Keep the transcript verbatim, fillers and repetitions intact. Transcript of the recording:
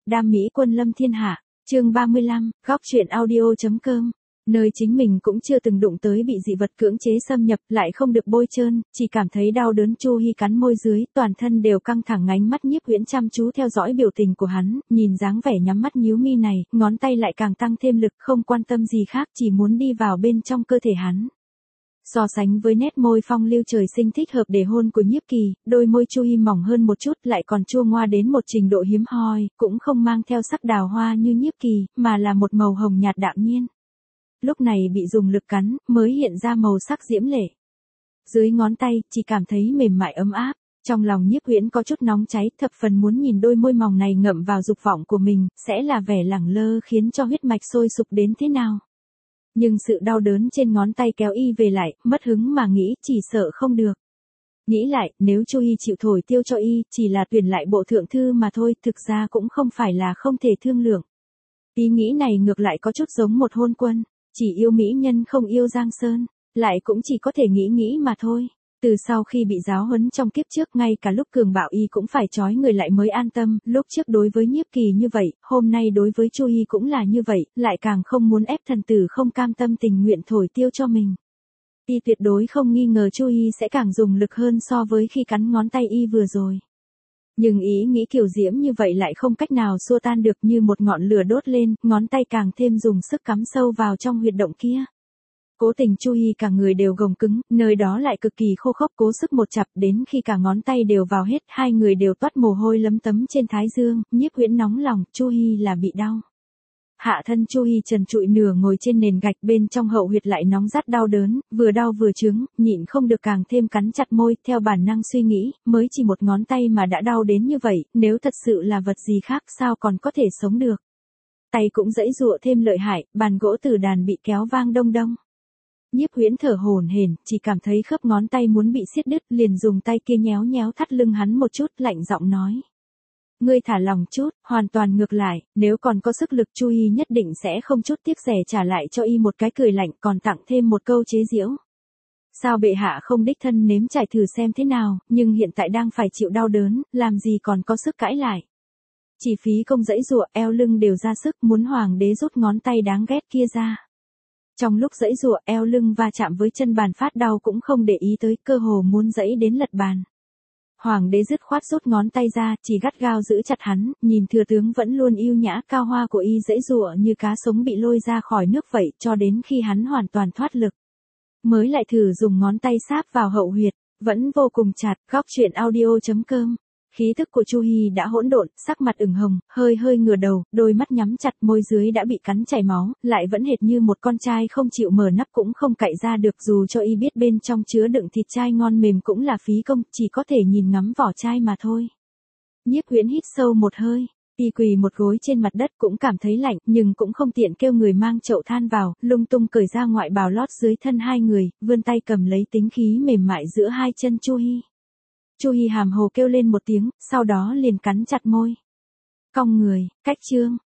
đam mỹ quân lâm thiên hạ, chương ba mươi lăm, góc truyện audio.com. Nơi chính mình cũng chưa từng đụng tới bị dị vật cưỡng chế xâm nhập, lại không được bôi trơn, chỉ cảm thấy đau đớn. Chu Hi cắn môi dưới, toàn thân đều căng thẳng, ngánh mắt Nhiếp Huyễn chăm chú theo dõi biểu tình của hắn, nhìn dáng vẻ nhắm mắt nhíu mi này, ngón tay lại càng tăng thêm lực, không quan tâm gì khác, chỉ muốn đi vào bên trong cơ thể hắn. So sánh với nét môi phong lưu trời sinh thích hợp để hôn của Nhiếp Kỳ, đôi môi Chu Hi mỏng hơn một chút, lại còn chua ngoa đến một trình độ hiếm hoi, cũng không mang theo sắc đào hoa như Nhiếp Kỳ, mà là một màu hồng nhạt đạm nhiên. Lúc này bị dùng lực cắn, mới hiện ra màu sắc diễm lệ. Dưới ngón tay, chỉ cảm thấy mềm mại ấm áp, trong lòng Nhiếp Huyễn có chút nóng cháy, thập phần muốn nhìn đôi môi mỏng này ngậm vào dục vọng của mình, sẽ là vẻ lẳng lơ khiến cho huyết mạch sôi sục đến thế nào. Nhưng sự đau đớn trên ngón tay kéo y về lại, mất hứng mà nghĩ, chỉ sợ không được. Nghĩ lại, nếu Chu Hi chịu thổi tiêu cho y, chỉ là tuyển lại bộ thượng thư mà thôi, thực ra cũng không phải là không thể thương lượng. Ý nghĩ này ngược lại có chút giống một hôn quân, chỉ yêu mỹ nhân không yêu giang sơn, lại cũng chỉ có thể nghĩ nghĩ mà thôi. Từ sau khi bị giáo huấn trong kiếp trước, ngay cả lúc cường bạo y cũng phải trói người lại mới an tâm, lúc trước đối với Nhiếp Kỳ như vậy, hôm nay đối với Chu Hi cũng là như vậy, lại càng không muốn ép thần tử không cam tâm tình nguyện thổi tiêu cho mình. Y tuyệt đối không nghi ngờ Chu Hi sẽ càng dùng lực hơn so với khi cắn ngón tay y vừa rồi. Nhưng ý nghĩ kiểu diễm như vậy lại không cách nào xua tan được, như một ngọn lửa đốt lên, ngón tay càng thêm dùng sức cắm sâu vào trong huyệt động kia. Cố tình Chu Hi cả người đều gồng cứng, nơi đó lại cực kỳ khô khốc, cố sức một chặp đến khi cả ngón tay đều vào hết, hai người đều toát mồ hôi lấm tấm trên thái dương. Nhiếp Huyễn nóng lòng, Chu Hi là bị đau. Hạ thân Chu Hi trần trụi nửa ngồi trên nền gạch, bên trong hậu huyệt lại nóng rát đau đớn, vừa đau vừa chướng, nhịn không được càng thêm cắn chặt môi, theo bản năng suy nghĩ, mới chỉ một ngón tay mà đã đau đến như vậy, nếu thật sự là vật gì khác sao còn có thể sống được. Tay cũng giãy giụa thêm lợi hại, bàn gỗ tử đàn bị kéo vang đông đông. Nhiếp Huyễn thở hổn hển, chỉ cảm thấy khớp ngón tay muốn bị xiết đứt, liền dùng tay kia nhéo nhéo thắt lưng hắn một chút, lạnh giọng nói: "Ngươi thả lòng chút." Hoàn toàn ngược lại, nếu còn có sức lực Chu Hi nhất định sẽ không chút tiếc rẻ trả lại cho y một cái cười lạnh, còn tặng thêm một câu chế giễu: "Sao bệ hạ không đích thân nếm trải thử xem thế nào, nhưng hiện tại đang phải chịu đau đớn, làm gì còn có sức cãi lại. Chỉ phí công giãy giụa, eo lưng đều ra sức, muốn hoàng đế rút ngón tay đáng ghét kia ra." Trong lúc giãy giụa, eo lưng va chạm với chân bàn phát đau cũng không để ý tới, cơ hồ muốn giãy đến lật bàn. Hoàng đế dứt khoát rút ngón tay ra, chỉ gắt gao giữ chặt hắn, nhìn thừa tướng vẫn luôn yêu nhã cao hoa của y giãy giụa như cá sống bị lôi ra khỏi nước vậy, cho đến khi hắn hoàn toàn thoát lực, mới lại thử dùng ngón tay sáp vào hậu huyệt, vẫn vô cùng chặt. Góc truyện audio.com. Khí tức của Chu Hi đã hỗn độn, sắc mặt ửng hồng, hơi hơi ngửa đầu, đôi mắt nhắm chặt, môi dưới đã bị cắn chảy máu, lại vẫn hệt như một con trai không chịu mở nắp cũng không cạy ra được, dù cho y biết bên trong chứa đựng thịt trai ngon mềm cũng là phí công, chỉ có thể nhìn ngắm vỏ trai mà thôi. Nhiếp Huyễn hít sâu một hơi, y quỳ một gối trên mặt đất, cũng cảm thấy lạnh, nhưng cũng không tiện kêu người mang chậu than vào, lung tung cởi ra ngoại bào lót dưới thân hai người, vươn tay cầm lấy tính khí mềm mại giữa hai chân Chu Hi. Chu Hi hàm hồ kêu lên một tiếng, sau đó liền cắn chặt môi. Cong người, cách chương,